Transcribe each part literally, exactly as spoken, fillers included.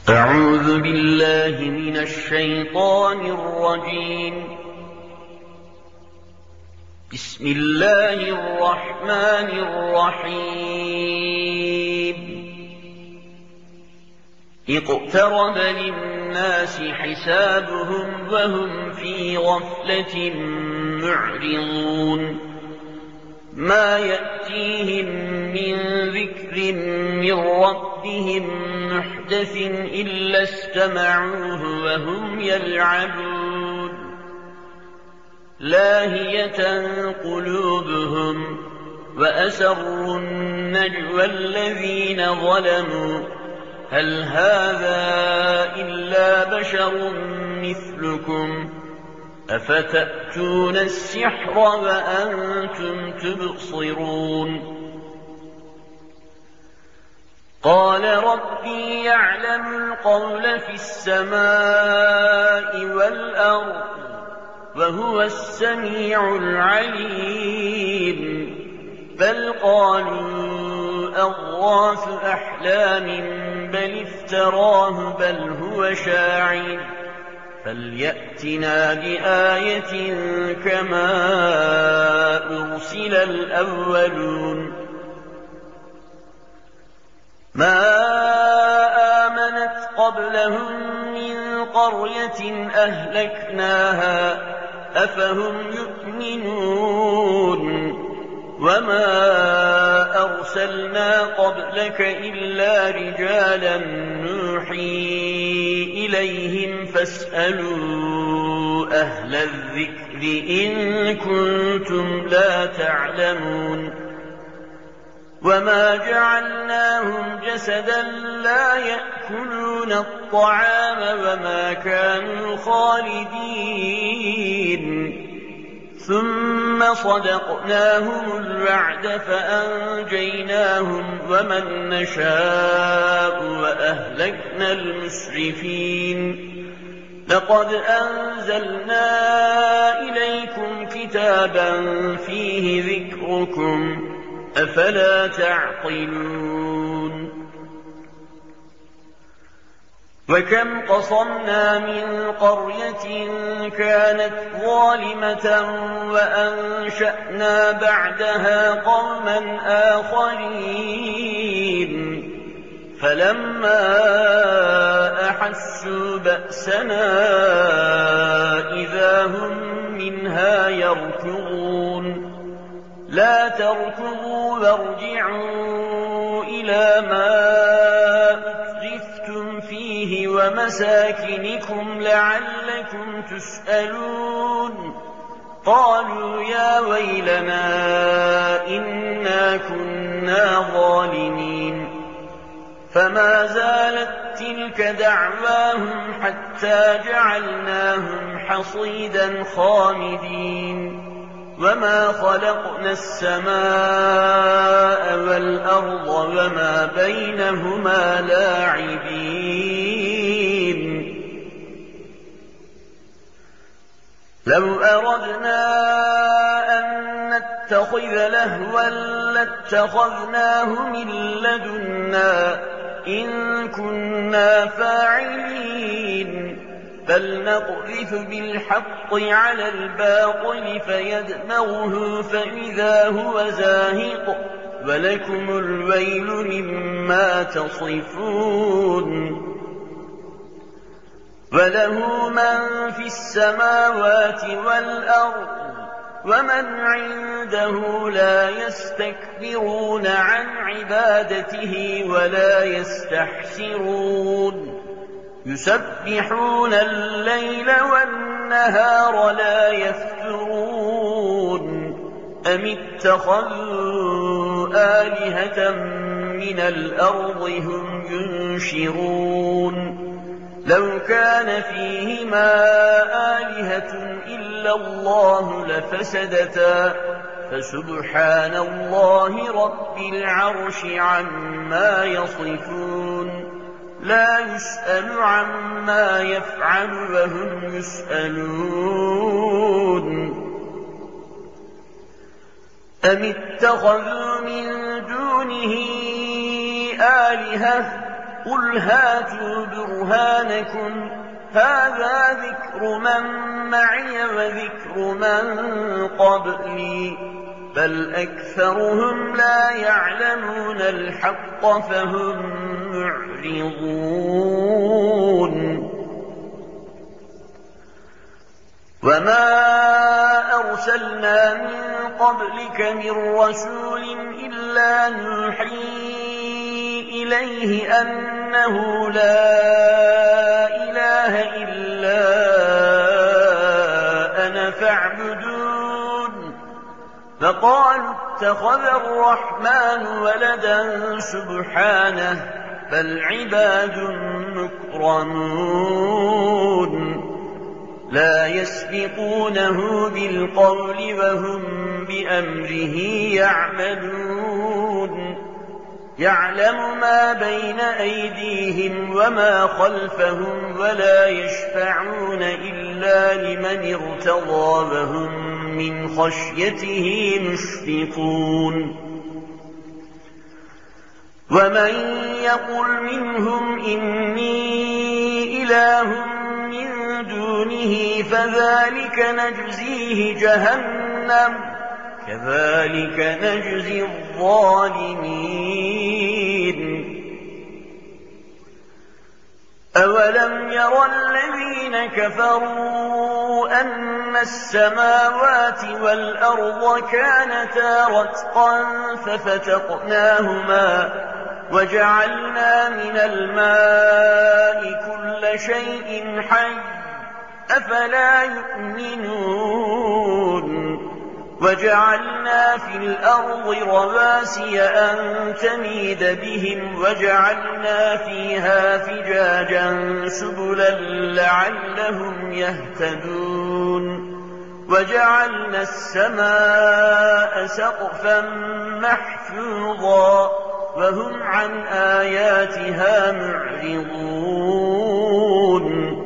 أعوذ بالله من الشيطان الرجيم. بسم الله الرحمن الرحيم. اقترب للناس حسابهم وهم في غفلة معرضون. ما يأتيهم من ذكر من ربهم محدث إلا استمعوه وهم يلعبون. لاهية قلوبهم وأسروا النجوى الذين ظلموا هل هذا إلا بشر مثلكم أفتأتون السحر وأنتم تبصرون. قال ربي يعلم القول في السماء والأرض وهو السميع العليم. بل قالوا أضغاث أحلام بل افتراه بل هو شاعر فليأتنا بآية كما أرسل الأولون. ما آمنت قبلهم من قرية أهلكناها أفهم يؤمنون. وما أرسلنا قبلك إلا رجالا نوحي إليهم فاسألوا أهل الذكر إن كنتم لا تعلمون. وما جعلناهم جسدا لا يأكلون الطعام وما كانوا خالدين. ثم صدقناهم الوعد فأنجيناهم ومن نشاء وأهلكنا المسرفين. لقد أنزلنا إليكم كتابا فيه ذكركم أفلا تعقلون. وكم قصمنا من قرية كانت ظالمة وأنشأنا بعدها قوما آخرين فلما أحسوا بأسنا إذا هم منها يركضون. لا تركضوا وارجعوا إلى ما أترفتم فيه ومساكنكم لعلكم تسألون. قالوا يا ويلنا إنا كنا ظالمين. فما زالت تلك دعواهم حتى جعلناهم حصيدا خامدين. وما خلقنا السماء والأرض وما بينهما لاعبين. لو أردنا أن نتخذ لهوا لاتخذناه من لدنا إن كنا فاعلين. بل نقذف بالحق على الباطل فيدمغه فإذا هو زاهق ولكم الويل مما تصفون. وله من في السماوات والأرض ومن عنده لا يستكبرون عن عبادته ولا يستحسرون. يسبحون الليل والنهار لا يفترون. أم اتخذوا آلهة من الأرض هم ينشرون. لو كان فيهما آلهة إلا الله لفسدتا فسبحان الله رب العرش عما يصفون. لا يسأل عما يفعل وهم يسألون. أم اتخذوا من دونه آلهة قل هاتوا برهانكم هذا ذكر من معي وذكر من قبلي بل أكثرهم لا يعلمون الحق فهم معرضون. وما أرسلنا من قبلك من رسول إلا نوحي إليه أنه لا إله إلا أنا فاعبدون فقالوا اتخذ الرحمن ولدا سبحانه بل عباد مكرمون لا يسبقونه بالقول وهم بأمره يعملون يعلم ما بين أيديهم وما خلفهم ولا يشفعون إلا لمن ارتضى وهم من خشيته مشفقون. ومن يقل منهم إني إله من دونه فذلك نجزيه جهنم كذلك نجزي الظالمين. أولم ير الذين كفروا أن السماوات والأرض كانتا رتقا ففتقناهما وجعلنا من الماء كل شيء حي أفلا يؤمنون وجعلنا في الأرض رواسي أن تميد بهم وجعلنا فيها فجاجا سبلا لعلهم يهتدون وجعلنا السماء سقفا محفوظا وهم عن آياتها معرضون.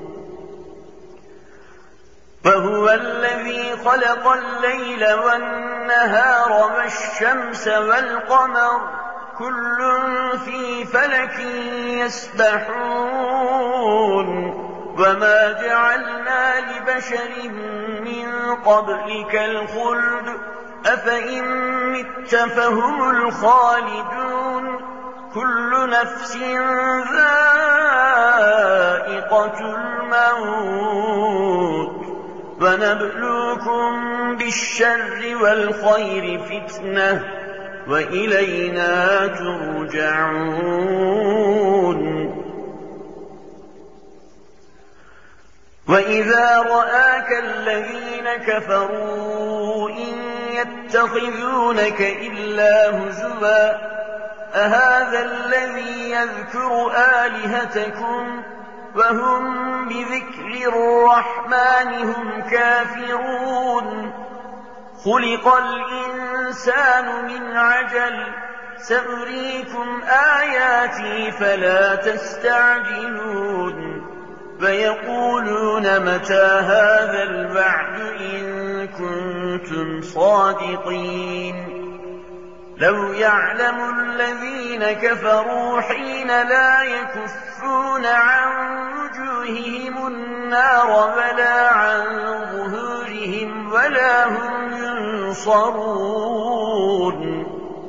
فهو الذي خلق الليل والنهار والشمس والقمر كل في فلك يسبحون وما جعلنا لبشر من قبلك الخلد أفإن مت فهم الخالدون كل نفس ذائقة الموت ونبلوكم بالشر والخير فتنة وإلينا ترجعون. وإذا رآك الذين كفروا إن يتخذونك إلا هزوا أهذا الذي يذكر آلهتكم وهم بذكر الرحمن هم كافرون خلق الإنسان من عجل سأريكم آياتي فلا تستعجلون فيقولون متى هذا الوعد إن كنتم صادقين لو يعلم الذين كفروا حين لا يكفون عن وجوههم النار ولا عن ظهورهم ولا هم ينصرون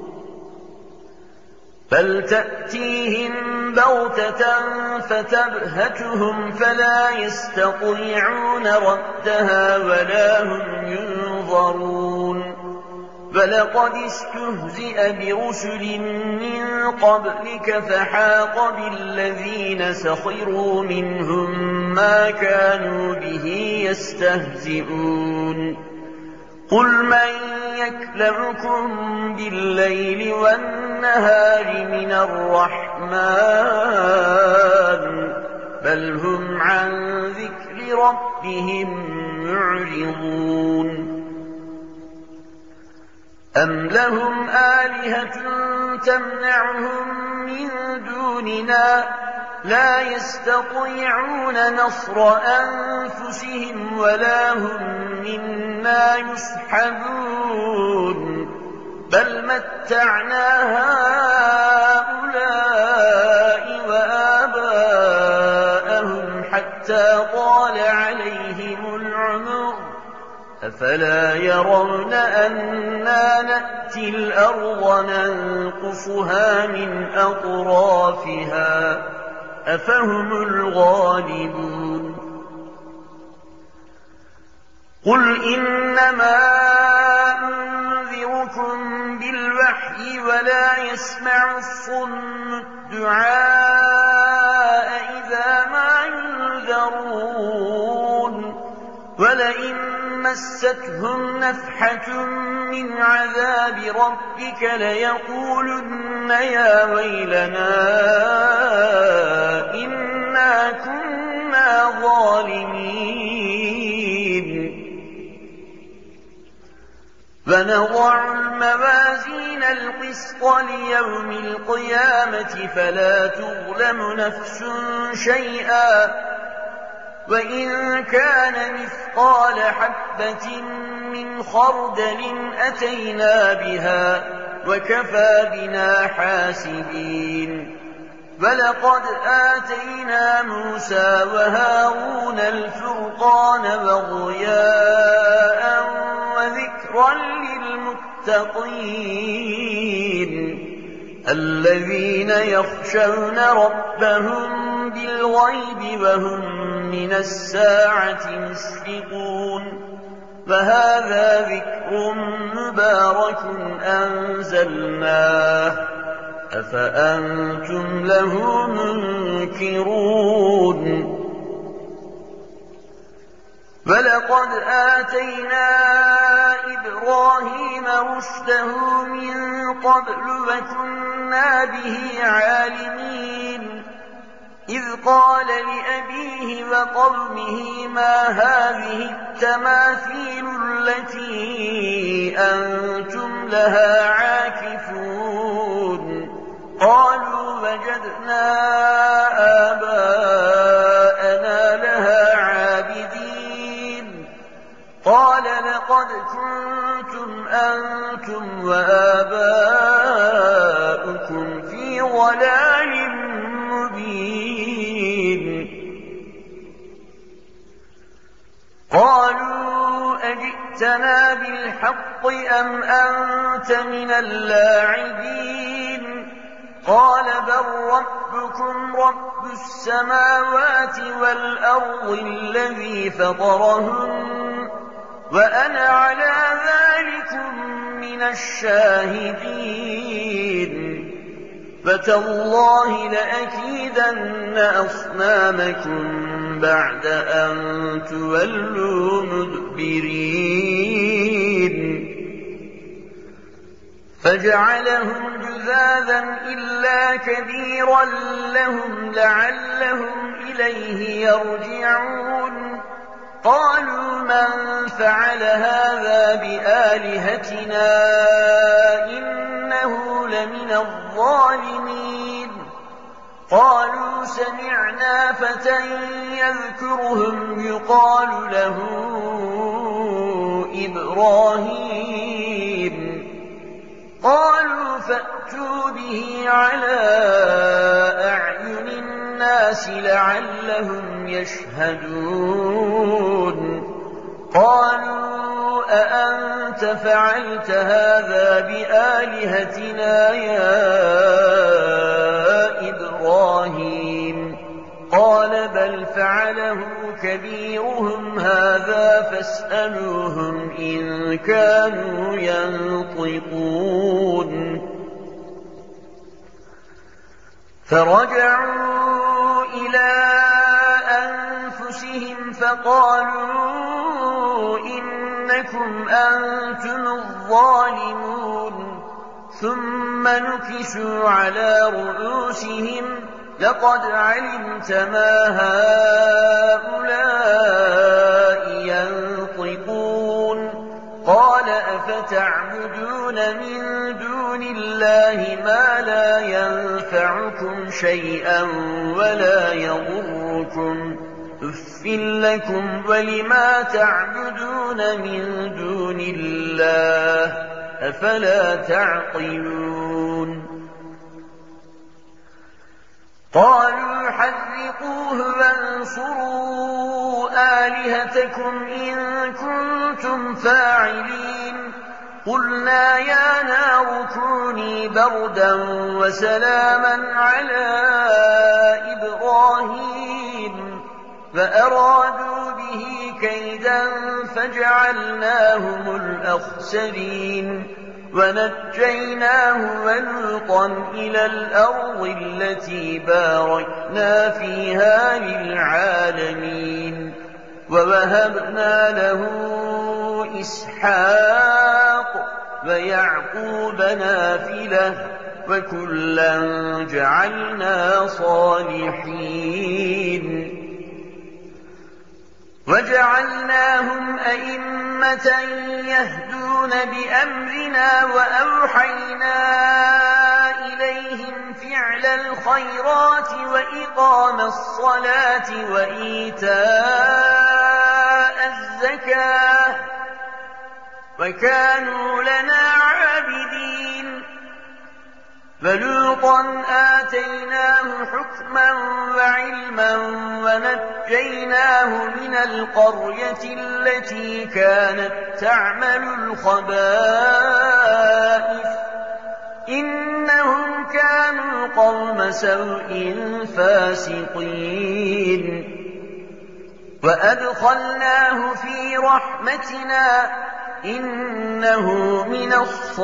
بل تأتيهم بغتة فتبهتهم فلا يستطيعون ردها ولا هم ينظرون فلقد استهزئ برسل من قبلك فحاق بالذين سخروا منهم ما كانوا به يستهزئون قل من يكلؤكم بالليل والنهار من الرحمن بل هم عن ذكر ربهم معرضون أم لهم آلهة تمنعهم من دوننا لا يستطيعون نصر أنفسهم ولا هم منا يسحبون بل متعنا هؤلاء حتى طال عليهم العمر أفلا يرون أنا نأتي الأرض ننقصها من أطرافها أفهم الغالبون قل إنما أنذركم بالوحي ولا يسمع الصم الدعاء إذا ما ينذرون ولئن مستهم نفحة من عذاب ربك ليقولن يا ويلنا إنا كنا ظالمين فنضع الموازين القسط ليوم القيامة فلا تظلم نفس شيئا وإن كان مثقال حبة من خردل أتينا بها وكفى بنا حاسبين ولقد آتينا موسى وهارون الفرقان وضياء وذكرا للمتقين الذين يخشون ربهم بالغيب وهم من الساعة مشفقون فهذا ذكر مبارك أنزلناه أفأنتم له منكرون ولقد آتينا إبراهيم رشده من قبل وكنا به عالمين إذ قال لأبيه وقومه ما هذه التماثيل التي أنتم لها عاكفون قالوا وجدنا آباءنا لها عابدين قال لقد كنتم أنتم وآباؤكم في ضلال مبين قالوا أجئتنا بالحق أم أنت من اللاعبين قال بل ربكم رب السماوات والأرض الذي فطرهن وأنا على ذلكم من الشاهدين فتالله لأكيدن أصنامكم بعد أن تولوا مدبرين فجعلهم جذاذا إلا كبيرا لهم لعلهم إليه يرجعون قالوا من فعل هذا بآلهتنا إنه لمن الظالمين قالوا سمعنا فتى يذكرهم يقال له إبراهيم قالوا فأتوا به على أعين الناس لعلهم يشهدون قالوا أأنت فعلت هذا بآلهتنا يا إبراهيم قال بل فعله كبيرهم هذا فاسألوهم إن كانوا ينطقون فرجعوا إلى أنفسهم فقالوا إنكم أنتم الظالمون ثم نكسوا على رؤوسهم لقد علمت ما هؤلاء ينطقون قال أفتعبدون من دون الله ما لا ينفعكم شيئا ولا يضركم أف لكم ولما تعبدون من دون الله أفلا تعقلون قالوا حرقوه وانصروا آلهتكم إن كنتم فاعلين قلنا يا نار كوني بردا وسلاما على إبراهيم فأرادوا به كيدا فجعلناهم الأخسرين ونجيناه ولوطا إلى الأرض التي باركنا فيها للعالمين ووهبنا له إسحاق ويعقوب نافلة وكلا جعلنا صالحين وجعلناهم أئمة يهدون بأمرنا وأوحينا إليهم فعل الخيرات وإقام الصلاة وإيتاء الزكاة وكانوا لنا عابدين فلوطا آتيناه حكما وعلما ونجيناه من القرية التي كانت تعمل الخبائث إنهم كانوا قوم سوء فاسقين وأدخلناه في رحمتنا إنه من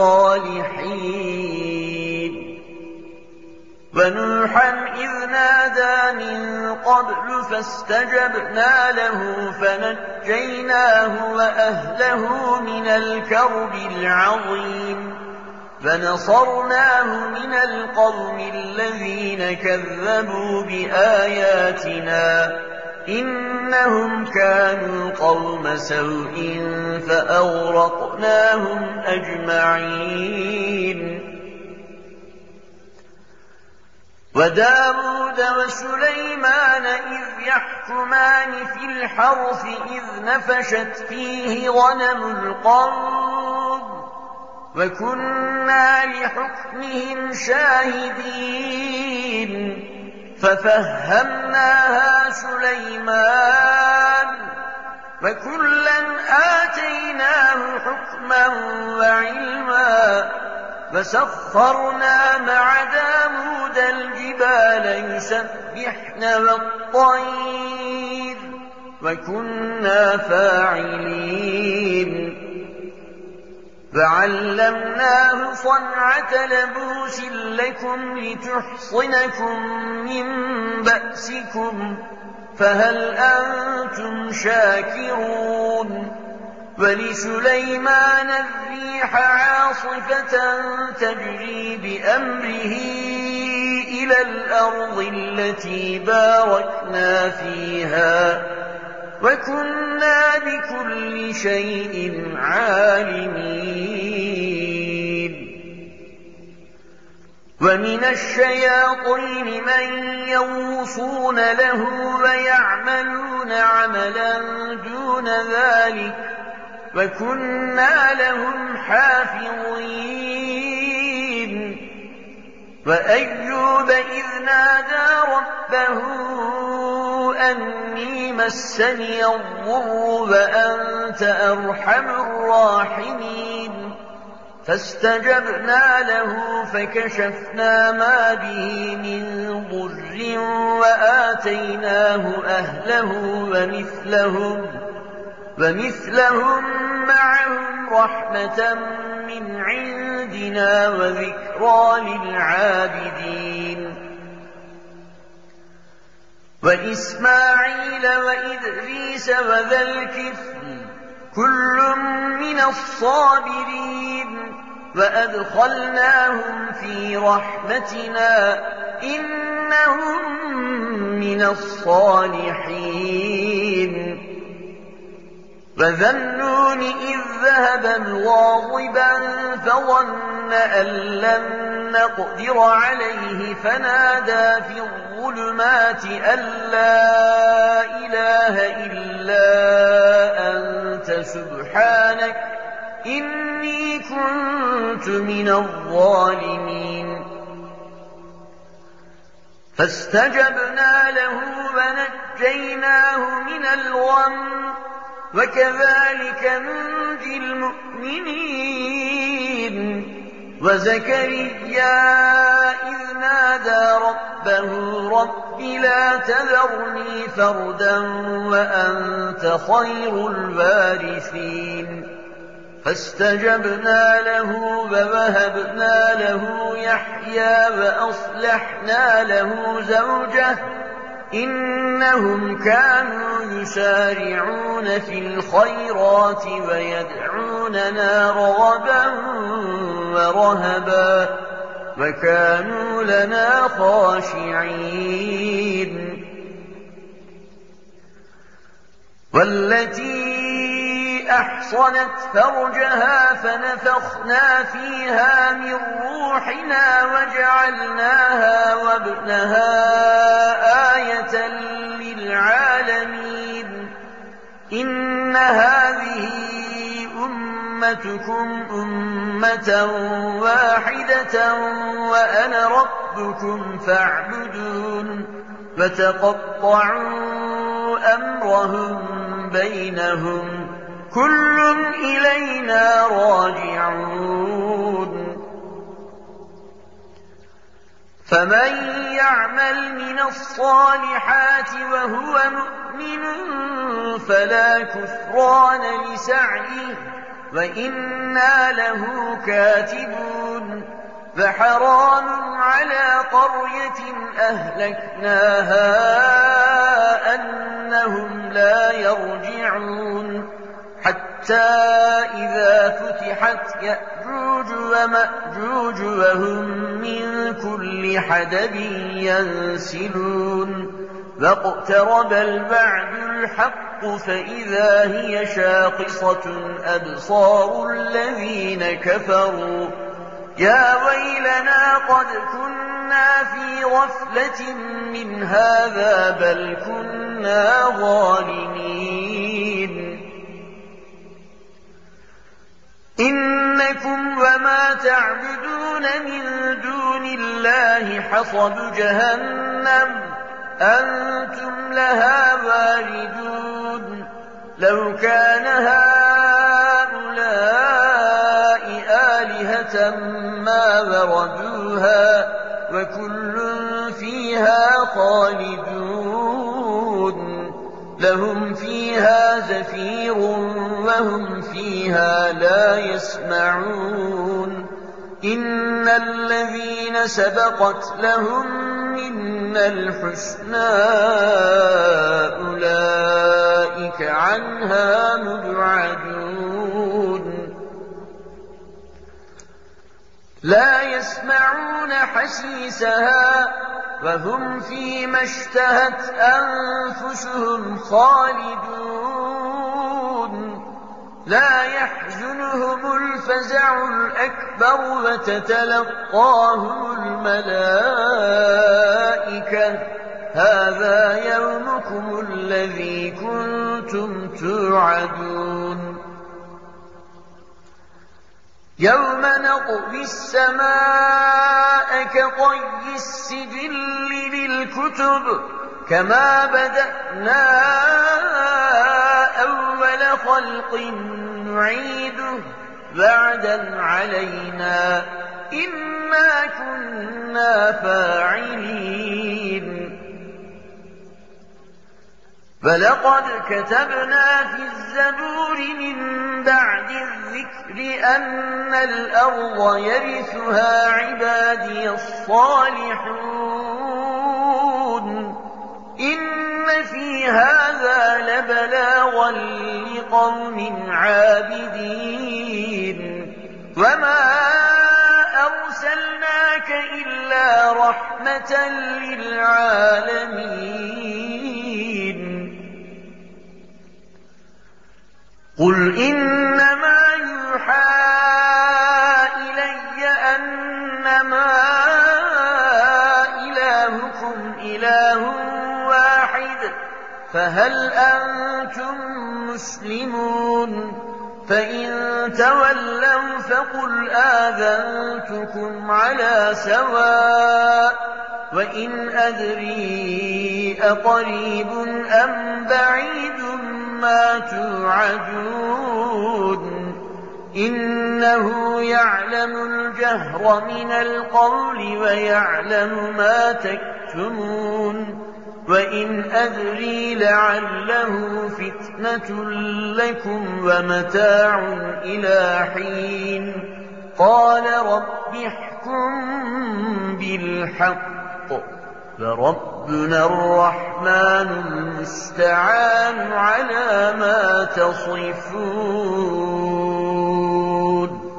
الصالحين ونوحا إذ نادى من قبل فاستجبنا له فنجيناه وأهله من الكرب العظيم فنصرناه من القوم الذين كذبوا بآياتنا إنهم كانوا قوم سوء فأغرقناهم أجمعين وداود وسليمان إذ يحكمان في الحرث إذ نفشت فيه غنم القوم وكنا لحكمهم شاهدين ففهمناها سليمان وكلا آتيناه حكما وعلما فسخرنا مع داود الجبال يسبحن والطير وكنا فاعلين فعلمناه صنعة لبوس لكم لتحصنكم من بأسكم فهل أنتم شاكرون ولسليمان الريح عاصفة تجري بأمره إلى الأرض التي باركنا فيها وكنا بكل شيء عالمين ومن الشياطين من يغوصون له ويعملون عملا دون ذلك وكنا لهم حافظين وأيوب إذ نادى ربه أني مسني الضر وأنت أرحم الراحمين فاستجبنا له فكشفنا ما به من ضر وآتيناه أهله ومثلهم, ومثلهم معهم رحمة من عندنا وذكرى للعابدين وإسماعيل وإدريس وذا الكفل كل من الصابرين وأدخلناهم في رحمتنا إنهم من الصالحين وذا النون إذ ذهب مغاضبا فظن أن لن نقدر عليه فنادى في الظلمات أن لا إله إلا أنت سبحانك إني كنت من الظالمين فاستجبنا له ونجيناه من الغم وكذلك ننجي المؤمنين. وزكريا إذ نادى ربه رب لا تذرني فردا وأنت خير الوارثين فاستجبنا له ووهبنا له يحيى وأصلحنا له زوجه إنهم كانوا يسارعون في الخيرات ويدعوننا رغبا ورهبا وكانوا لنا خاشعين. والتي أحصنت فرجها فنفخنا فيها من روحنا وجعلناها وابنها آية للعالمين. إن هذه أمتكم أمة واحدة وأنا ربكم فاعبدون وتقطعوا أمرهم بينهم كل إلينا راجعون. فمن يعمل من الصالحات وهو مؤمن فلا كفران لسعيه وإنا له كاتبون. فحرام على قرية أهلكناها أنهم لا يرجعون حتى إذا فتحت يأجوج ومأجوج وهم من كل حدب ينسلون واقترب الوعد الحق فإذا هي شاخصة أبصار الذين كفروا يا ويلنا قد كنا في غفلة من هذا بل كنا ظالمين. إنكم وما تعبدون من دون الله حصب جهنم أنتم لها واردون. لو كان هؤلاء آلهة ما وردوها وكل فيها خالدون. لهم فيها زفير وهم فيها لا يسمعون. إن الذين سبقت لهم منا الحسنى أولئك عنها مبعدون. لا يسمعون حسيسها وهم فيما اشتهت أنفسهم خالدون. لا يحزنهم الفزع الأكبر وتتلقاهم الملائكة هذا يومكم الذي كنتم توعدون. يوم نطوي السماء كطي السجل للكتب كما بدأنا أول خلق نعيده وعدا علينا إنا كنا فاعلين. فلقد كتبنا في الزبور من بعد الذكر أن الأرض يرثها عبادي الصالحون. إن في هذا لبلاغا لقوم عابدين. وما أرسلناك إلا رحمة للعالمين. قل إنما يوحى إلي أنما إلهكم إله واحد فهل أنتم مسلمون؟ فإن تولوا فقل آذنتكم على سواء وإن أدري أقريب أم بعيد ما توعدون إنه يعلم الجهر من القول ويعلم ما تكتمون وإن أدري لعله فتنة لكم ومتاع إلى حين قال رب احكم بالحق فربنا الرحمن المستعان على ما تصفون.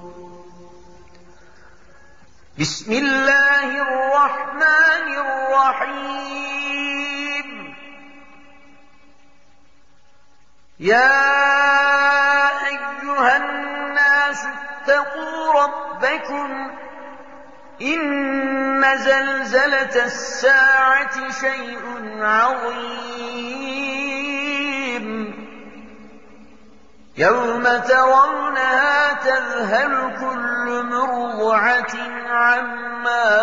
بسم الله الرحمن الرحيم. يا أيها الناس اتقوا ربكم إن زلزلة الساعة شيء عظيم يوم ترونها تذهل كل مرضعة عما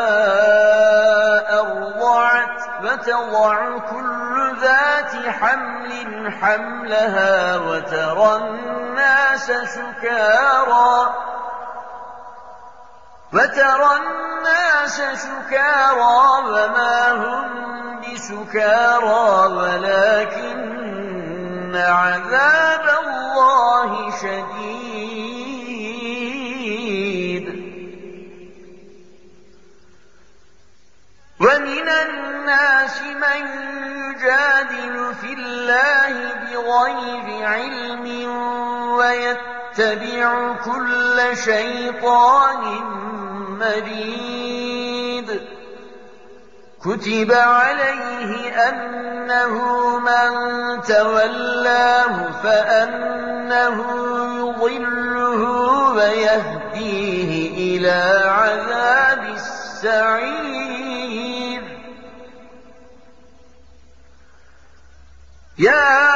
أرضعت وتضع كل ذات حمل حملها وترى الناس سكارى وترى الناس سكارى وما هم بسكارى ولكن عذاب الله شديد. ومن الناس من يجادل في الله بغير علم ويتبع كل شيطان مريد كتب عليه أنه من تولاه فأنه يضله ويهديه إلى عذاب السعير. يا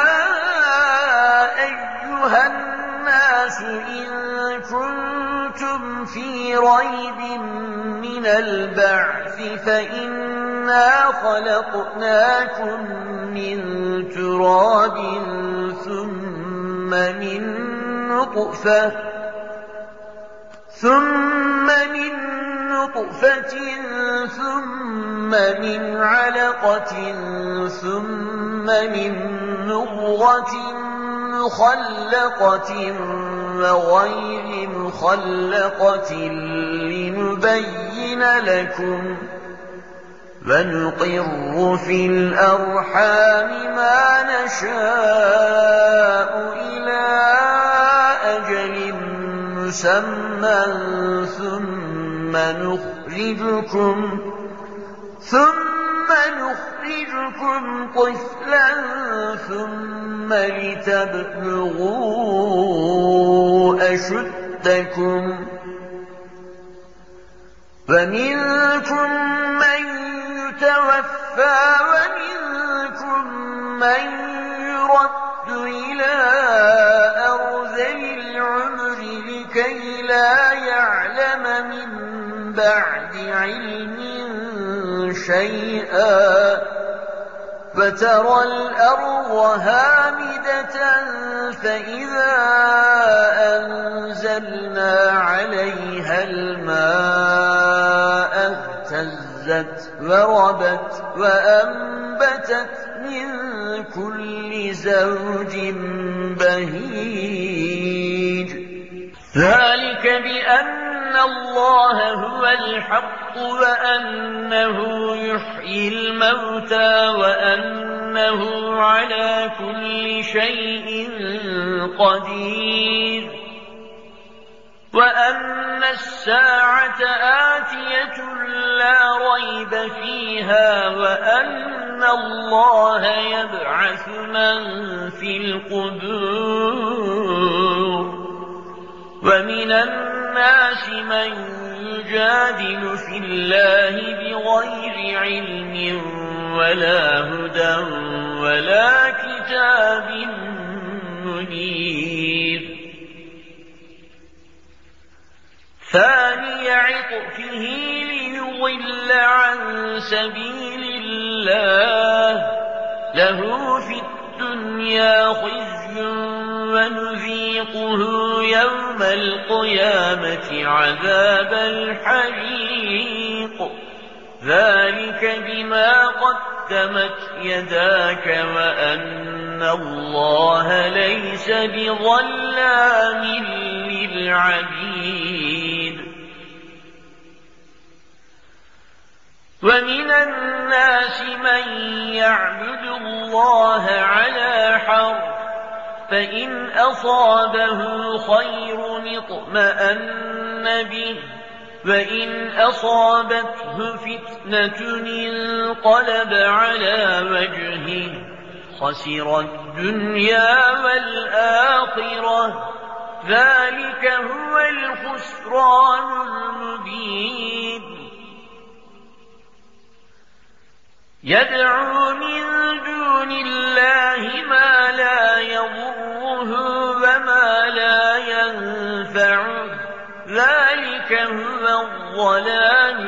أيها الناس إن كنتم في ريب من البعث فإنا خلقناكم من تراب ثم من نطفة ثم من نطفة ثم من علقة ثم من مضغة مخلقة وغير مخلقة لنبين لكم ونقر في الأرحام ما نشاء إلى أجل مسمى ثم نخرجكم ثم نخرجكم طفلا ثم لتبلغوا أشدكم ومنكم من يتوفى ومنكم من يرد إلى أرذل العمر لكي لا يعلم من بعد علم شيئا فترى الأرض هامدة فإذا أنزلنا عليها الماء اهتزت وربت وأنبتت من كل زوج بهيج ذلك بأن الله هو الحق وأنه يحيي الموتى وأنه على كل شيء قدير وأن الساعة آتية لا ريب فيها وأن الله يبعث من في القبور ومن الناس من يجادل في الله بغير علم ولا هدى ولا كتاب منير ثاني عطفه ليغيظ ليضل عن سبيل الله له في الدنيا خزي ونذيقه يوم القيامة عذاب الحريق ذلك بما قدمت يداك وأن الله ليس بظلام للعبيد ومن الناس من يعبد الله على حرف فإن أصابه خير اطمأن به وإن أصابته فتنة انقلب على وجهه خسر الدنيا والآخرة ذلك هو الخسران المبين يدعو من دون الله ما لا يضره وما لا ينفعه ذلك هو الضلال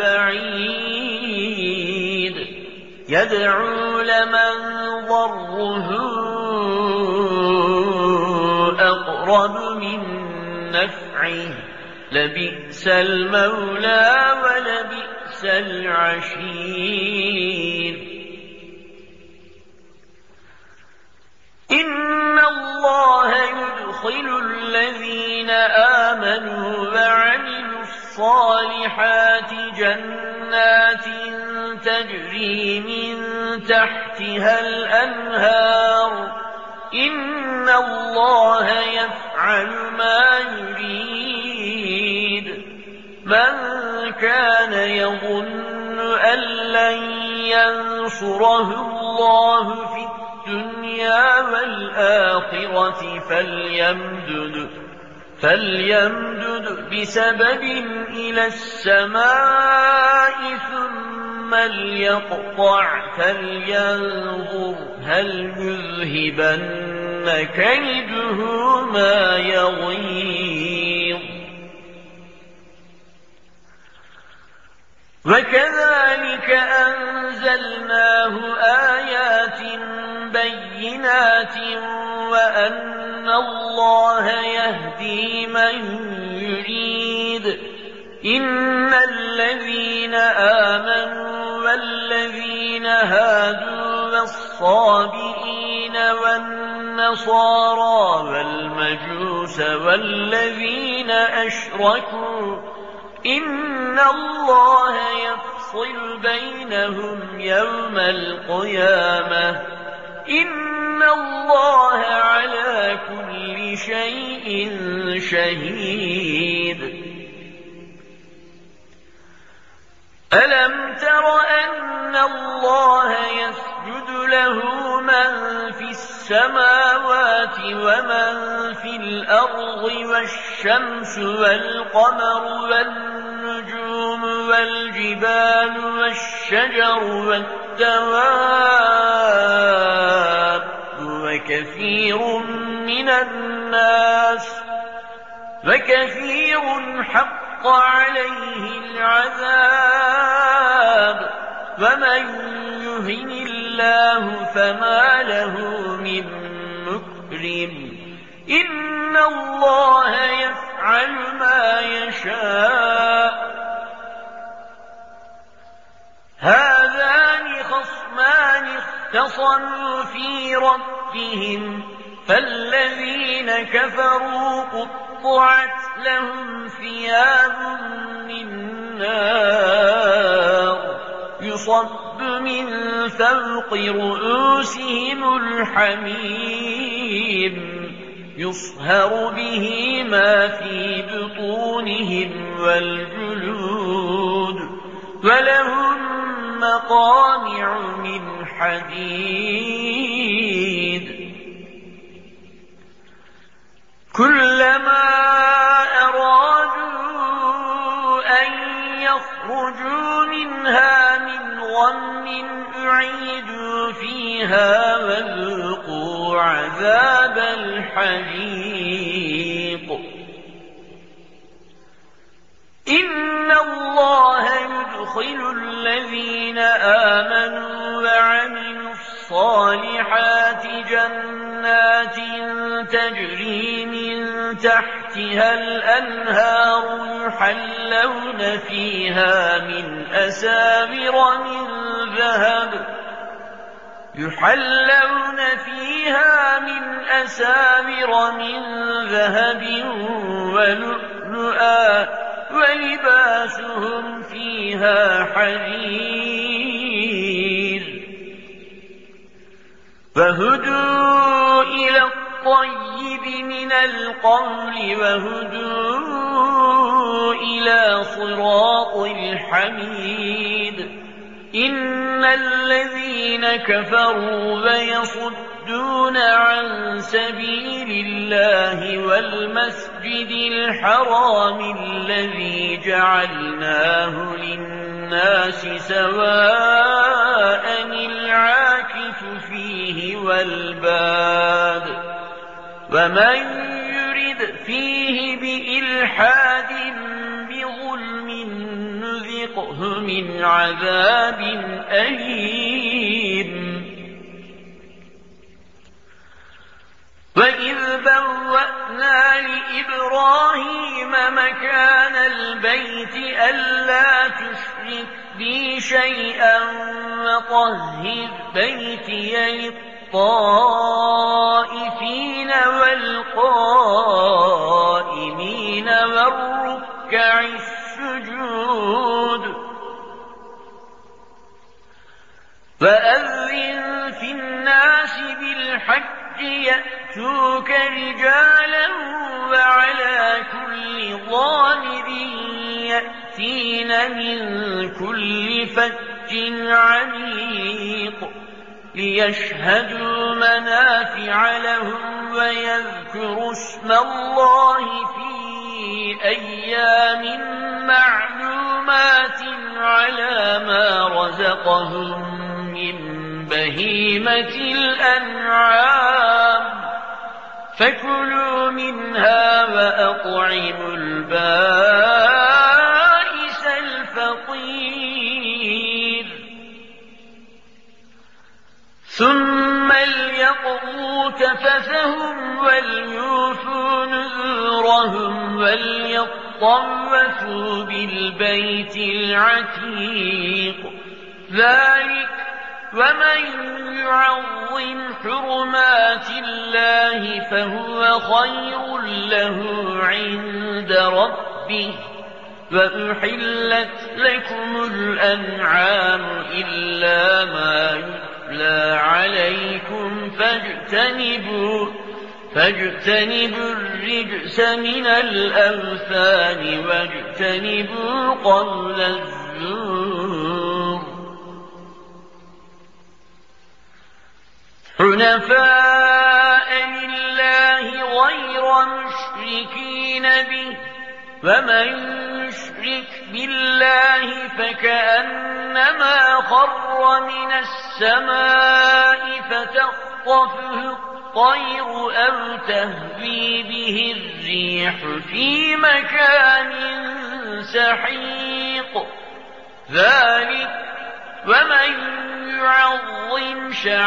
البعيد يدعو لمن ضره أقرب من نفعه لبئس المولى ولبئس العشير إن الله يدخل الذين آمنوا وعملوا الصالحات جنات تجري من تحتها الأنهار إن الله يفعل ما يريد من كان يظن أن لن ينصره الله في الدنيا والآخرة فليمدد فليمدد بسبب إلى السماء ثم ليقطع فلينظر هل يذهبن كيده ما يغيظ وكذلك أنزلناه آيات بينات وأن الله يهدي من يريد إن الذين آمنوا والذين هادوا والصابئين والنصارى والمجوس والذين أشركوا إن الله يفصل بينهم يوم القيامة إن الله على كل شيء شهيد ألم تر أن الله يسجد له من في السماوات ومن في الأرض والشمس والقمر والنجوم والجبال والشجر والدواب وكثير من الناس وكثير حق عليه العذاب ومن يهن الله فما له من مكرم إن الله يفعل ما يشاء هذان خصمان اختصموا في ربهم فالذين كفروا قطعت لهم ثياب من نار يصب من فوق رؤوسهم الحميم يصهر به ما في بطونهم والجلود ولهم مقامع من حديد كلما أرادوا أن يخرجوا منها من غم أعيدوا فيها وذوقوا عذاب الحريق إن الله يدخل ويدخل الذين آمنوا وعملوا الصالحات جنات تجري من تحتها الأنهار يحلون فيها من أساور من ذهب يحلون فيها من أساور من ذهب ولؤلؤا ولباسهم فيها حرير فهدوا إلى الطيب من القول وهدوا إلى صراط الحميد إن الذين كفروا ويصدون عن سبيل الله والمسجد الحرام الذي جعلناه للناس سواء العاكف فيه والباد ومن يرد فيه بإلحاد بظلم نذقه من عذاب أليم وإذ بوأنا لإبراهيم مكان البيت ألا تشرك بي شيئا وطهر بيتي للطائفين والقائمين والركع السجود فأذن في الناس بالحج يأتوك رجالا وعلى كل ضامر يأتين من كل فج عميق ليشهدوا منافع لهم ويذكروا اسم الله في أيام معلومات على ما رزقهم من بهيمة الأنعام فكلوا منها وأطعموا البائس الفقير ثم ليقضوا تفثهم وليوفوا نذورهم وليطوفوا بالبيت العتيق ذلك ومن يعظم حرمات الله فهو خير له عند ربه وأحلت لكم الأنعام إلا ما يتلى عليكم فاجتنبوا فاجتنبوا الرجس من الأوثان واجتنبوا قول الزور حنفاء لله غير مشركين به ومن يشرك بالله فكأنما خر من السماء فتخطفه الطير أو تهوي به الريح في مكان سحيق ذلك ومن يعظم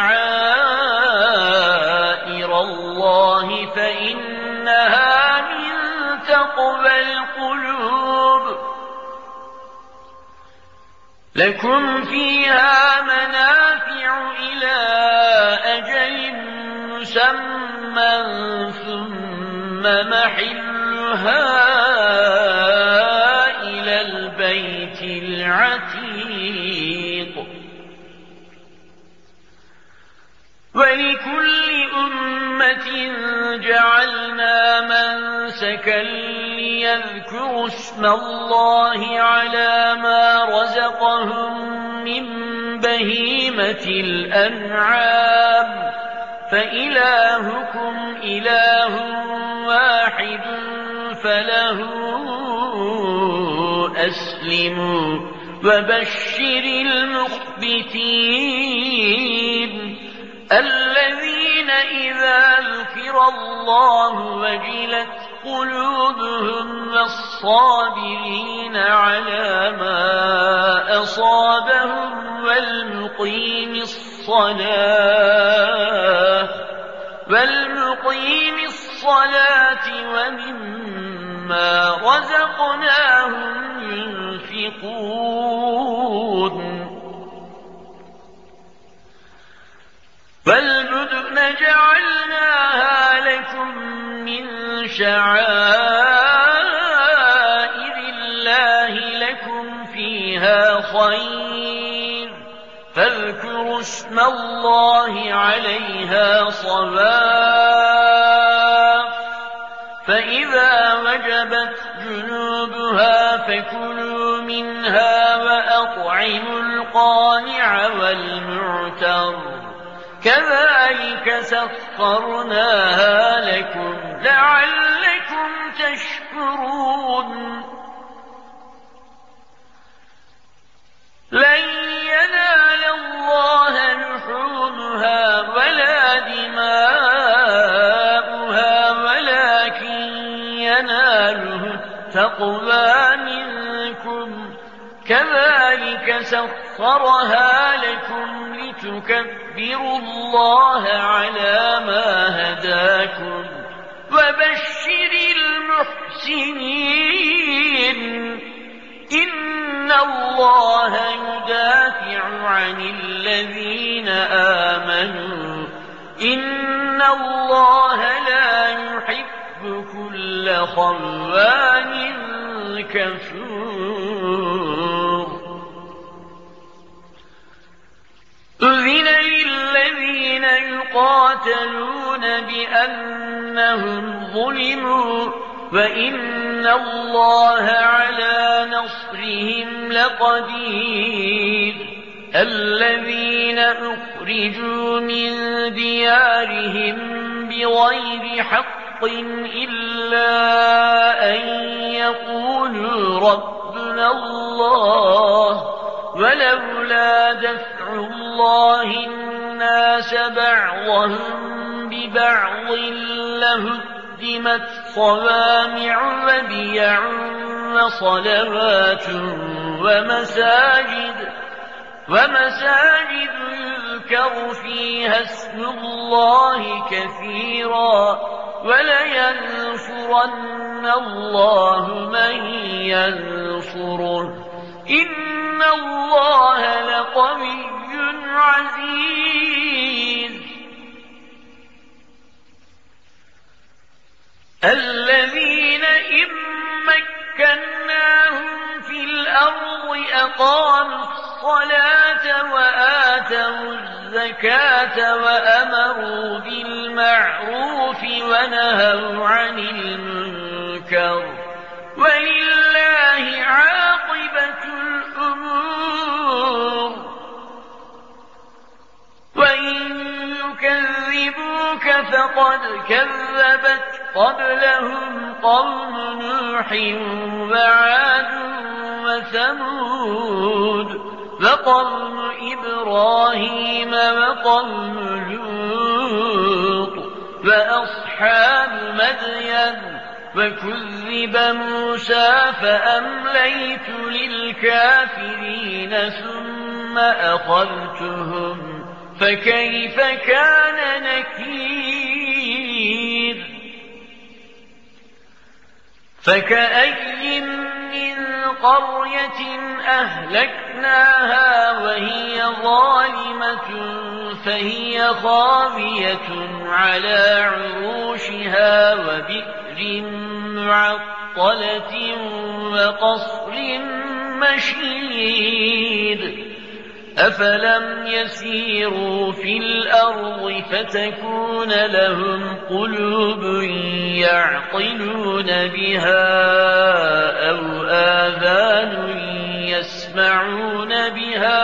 شعائر الله فإنها من تقوى القلوب لكم فيها منافع إلى أجل مسمى ثم محلها إلى البيت العتيق ولكل أمة جعلنا منسكا ليذكروا اسم الله على ما رزقهم من بهيمة الأنعام فإلهكم إله واحد فله أسلموا وبشر المخبتين الذين إذا ذكر الله وجلت قلوبهم والصابرين على ما أصابهم والمقيم الصلاة والمقيم الصلاة ومما رزقناهم ينفقون والبدن جعلناها لكم من شعائر الله لكم فيها خير فاذكروا اسم الله عليها صواف فإذا وجبت جنوبها فكلوا منها وأطعموا القانع والمعتر كذلك سخرناها لكم لعلكم تشكرون لن ينال الله لحومها ولا دماؤها ولكن يناله التقوى منكم كذلك سخرها لكم لتكبروا الله على ما هداكم وبشر المحسنين إن الله يدافع عن الذين آمنوا إن الله لا يحب كل خوان كفور أذن للذين يقاتلون بأنهم ظلموا وإن الله على نصرهم لقدير الذين أخرجوا من ديارهم بغير حق إلا أن يقولوا ربنا الله ولولا دفع الله الناس بعضهم ببعض لهدمت صوامع وبيع وصلوات ومساجد ومساجد يذكر فيها اسم الله كثيرا ولينصرن الله من ينصره إن الله لقوي عزيز الذين إن مكناهم في الأرض أقاموا الصلاة وآتوا الزكاة وأمروا بالمعروف ونهوا عن المنكر ولله عاقبة الأمور وإن يكذبوك فقد كذبت قبلهم قوم نوح وعاد وثمود وقوم إبراهيم وقوم لوط وأصحاب مدين وكذب موسى فأمليت للكافرين ثم أخذتهم فكيف كان نكير فكأي من قرية أهلكناها وهي ظالمة فهي خاوية على عروشها وبئر معطلة وقصر مشيد أفلم يسيروا في الأرض فتكون لهم قلوب يعقلون بها أو آذان يسمعون بها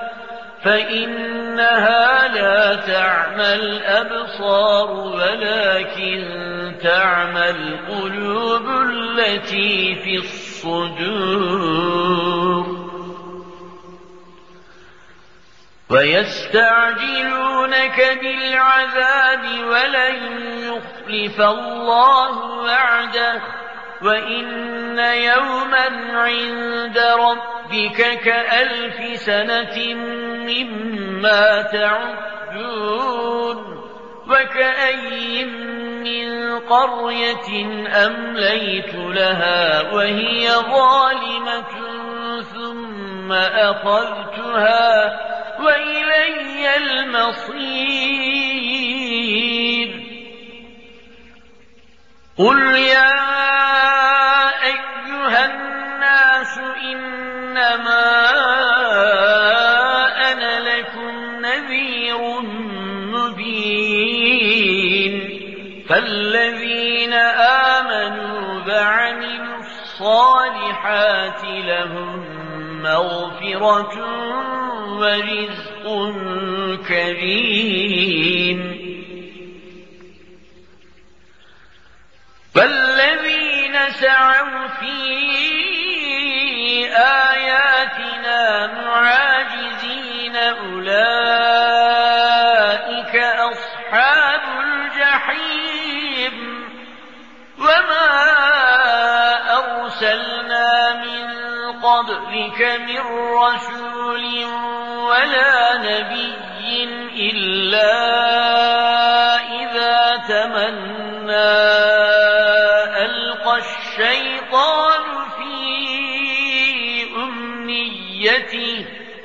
فإنها لا تعمى الأبصار ولكن تعمى القلوب التي في الصدور ويستعجلونك بالعذاب ولن يخلف الله وعده وإن يوما عند ربك كألف سنة مما تعدون وكأي من قرية أمليت لها وهي ظالمة ثم أخذتها وإلي المصير قل يا أيها الناس إنما أنا لكم نذير مبين فالذين آمنوا وعملوا الصالحات لهم مغفرة ورزق كريم والذين سعوا في آياتنا معاجزين أولئك أصحاب الجحيم وما أرسلنا من قبلك من رسول ولا نبي إلا إذا تمنى ألقى الشيطان في أمنيته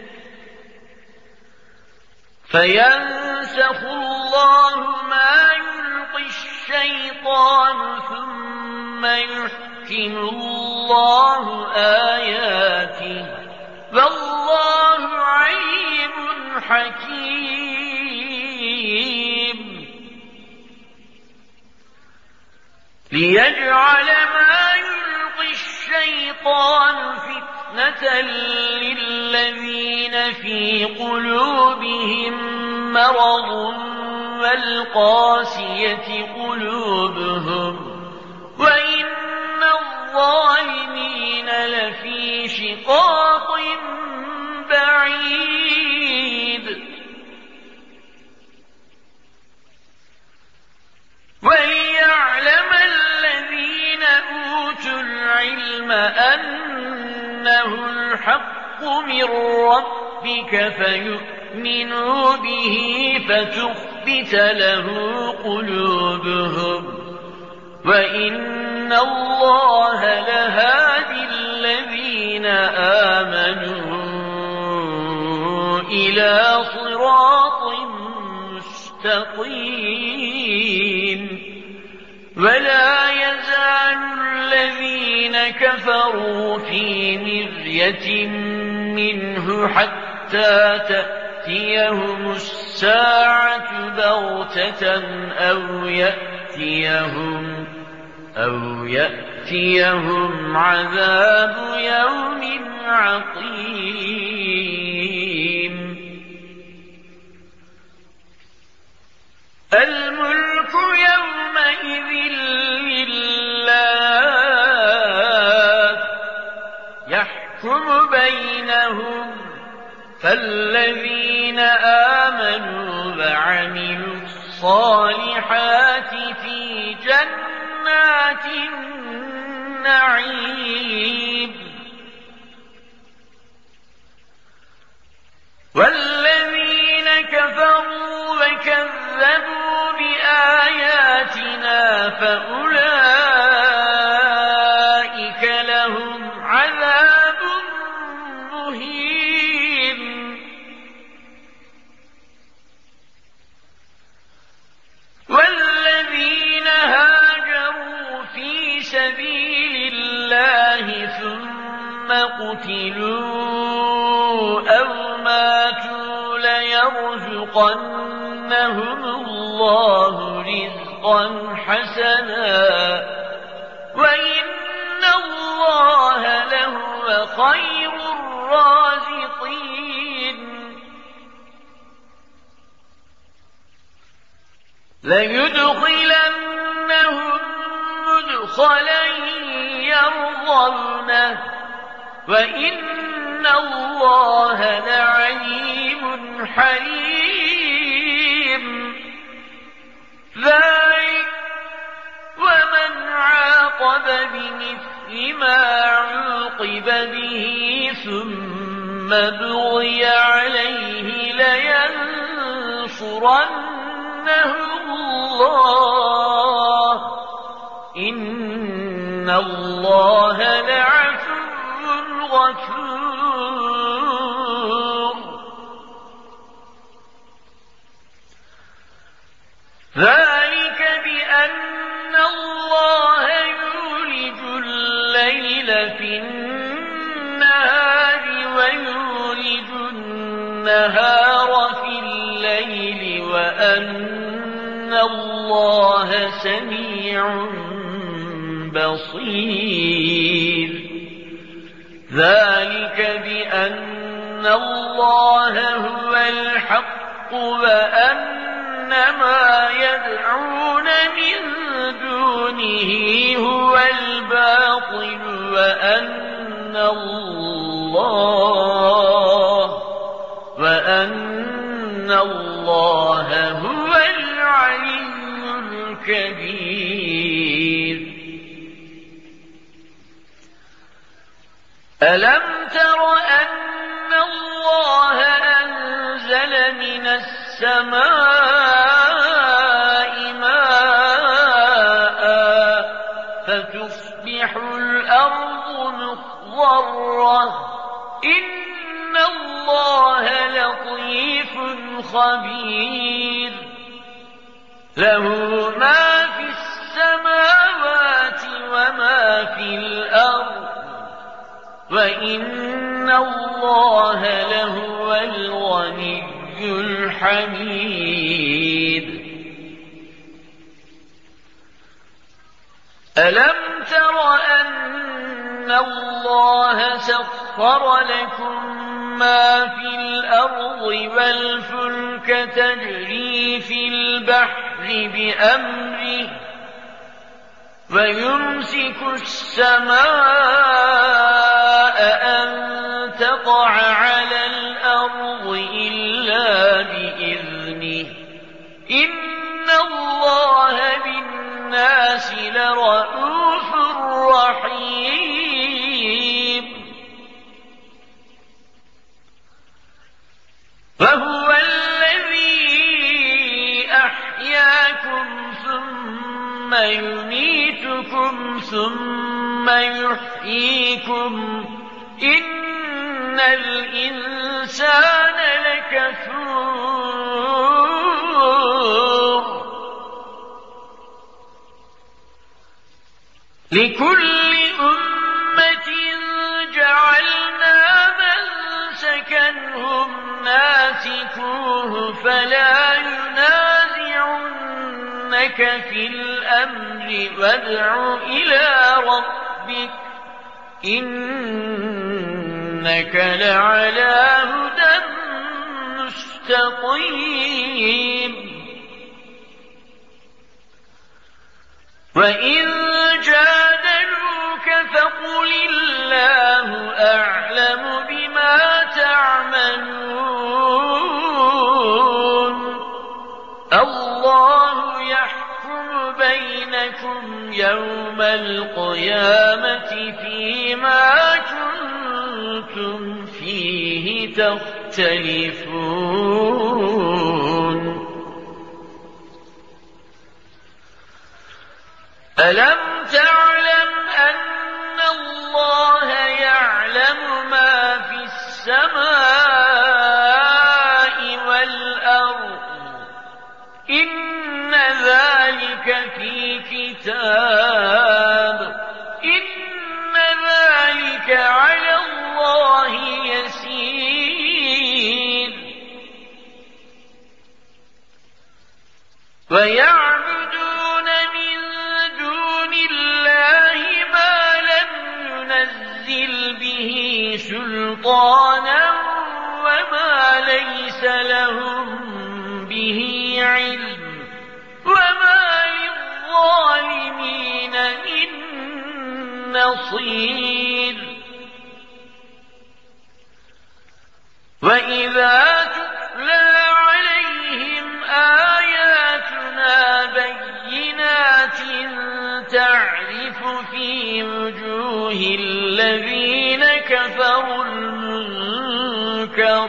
فينسخ الله ما يلقي الشيطان ثم يحكم الله آياته والله عليم حكيم ليجعل ما يلقي الشيطان فتنة للذين في قلوبهم مرض والقاسية قلوبهم وإن الظالمين لفي شقاق بعيد وليعلم الذين أوتوا العلم أنه الحق من ربك فيؤمنوا به فتخبت له قلوبهم وإن الله لهادي الذين آمنوا إلى صراط مستقيم ولا يزال الذين كفروا في مرية منه حتى تأتيهم الساعة بغتة أو يأتيهم أو يأتيهم عذاب يوم عقيم الملك يومئذ لله يحكم بينهم فالذين آمنوا وعملوا الصالحات في جنات النعيم والذين كفروا وكذبوا بآياتنا فأولئك لهم عذاب مهين والذين هاجروا في سبيل الله ثم قتلوا أو ماتوا ليرزقنهم الله رزقا حسنا وإن الله لهو خير الرازقين ليدخلنهم مدخلا يرضونه وإن الله لعليم حليم. ذلك ومن عاقب بمثل ما عوقب به ثم بغي عليه لينصرنه الله إن الله لعفو غفور. ذلك بأن الله يولج الليل في النهار ويولج النهار في الليل وأن الله سميع بصير. ذلك بأن الله هو الحق وأن ما يدعون من دونه هو الباطل وأن الله وأن الله هو العلي الكبير. ألم تر أن الله أنزل من السماء ماء فتصبح الأرض مخضرة إن الله لطيف خبير. له ما في السماوات وما في الأرض وإن الله لهو الغني الحميد. ألم تر أن الله سخر لكم ما في الأرض والفلك تجري في البحر بأمره ويمسك السماء أن تقع على الأرض إلا بإذنه إن الله بالناس لرءوف رحيم. فهو الذي أحياكم ثم يميتكم ثم يحييكم إن الإنسان لكفور. لكل أمة جعلنا منسكا هم ناسكوه فلا ينازعنك في الأمر وادع إلى ربك إنك لعلى هدى مستقيم. وإن جادلوك فقل الله أعلم بما تعملون الله يحكم بينكم يوم القيامة فيما كنتم فيه تختلفون. ألم تعلم أن الله يعلم ما في السماء والأرض إن ذلك في كتاب إن ذلك على الله يسير. ويعبدون من دون الله ما لم ينزل به سلطانا وما ليس لهم به علم وما للظالمين من نصير. وإذا تتلى عليهم آياتنا بينات تعرف في وجوه الذين كفروا المنكر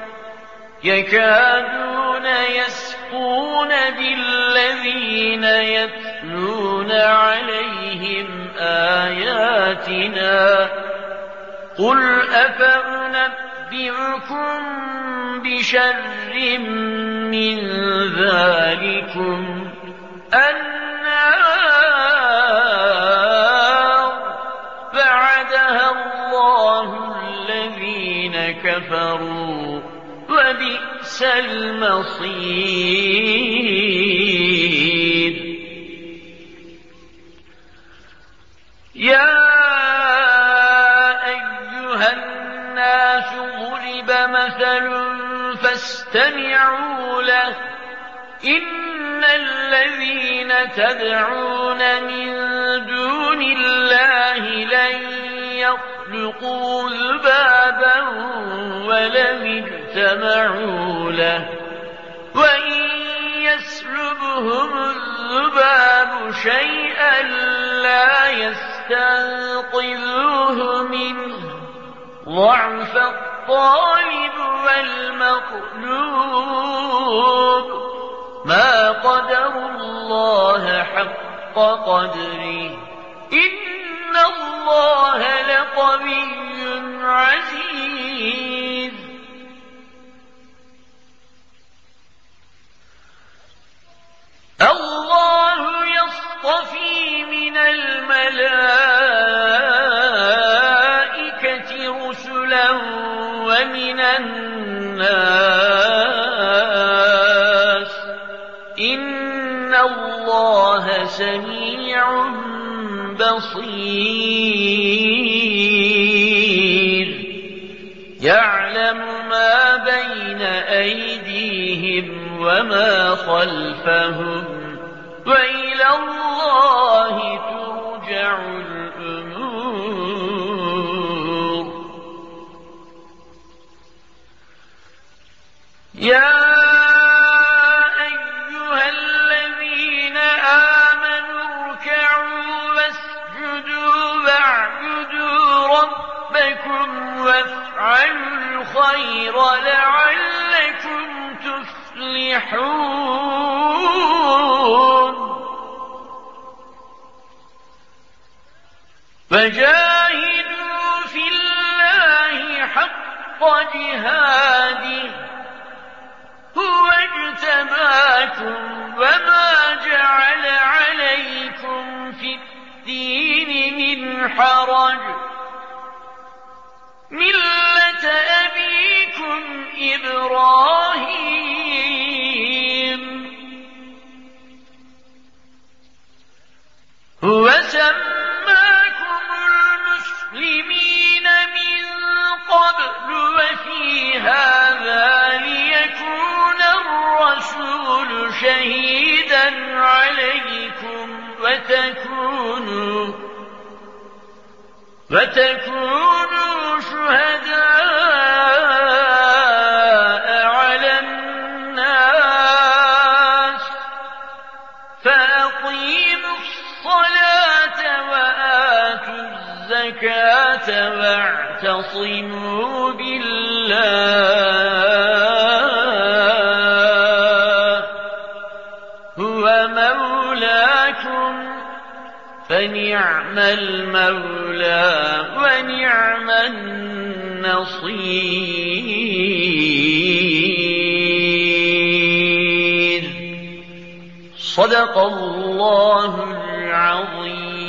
يكادون يسقون بالذين يتلون عليهم آياتنا قل أفأنبئكم بشر من ذلكم النار وعدها الله الذين كفروا وبئس المصير. يا أيها الناس ضرب مثل فاستمعوا له إن الذين تدعون من دون الله لن يخلقوا ذبابا ولم اجتمعوا له وإن يسلبهم الذباب شيئا لا يستنقذوه منه ضعف الطالب والمطلوب ما قدروا الله حق قدره إن الله لقوي عزيز. الله يصطفي من الملائكة رسلا ومن الناس إن الله سميع بصير يعلم ما بين أيديهم وما خلفهم وإلى الله ترجع الأمور. يا أيها الذين آمنوا اركعوا واسجدوا واعبدوا ربكم وافعلوا الخير لعلكم تفلحون. فجاهدوا في الله حق جهاده هو اجتباكم وما جعل عليكم في الدين من حرج ملة أبيكم إبراهيم هو سماكم المسلمين من قبل وفي هذا ليكون الرسول شهيدا عليكم وتكونوا وتكونوا شهداء على الناس فأقيموا الصلاة وآتوا الزكاة واعتصموا بالله هو مولاكم فنعم المولى ونعم النصير. صدق الله العظيم.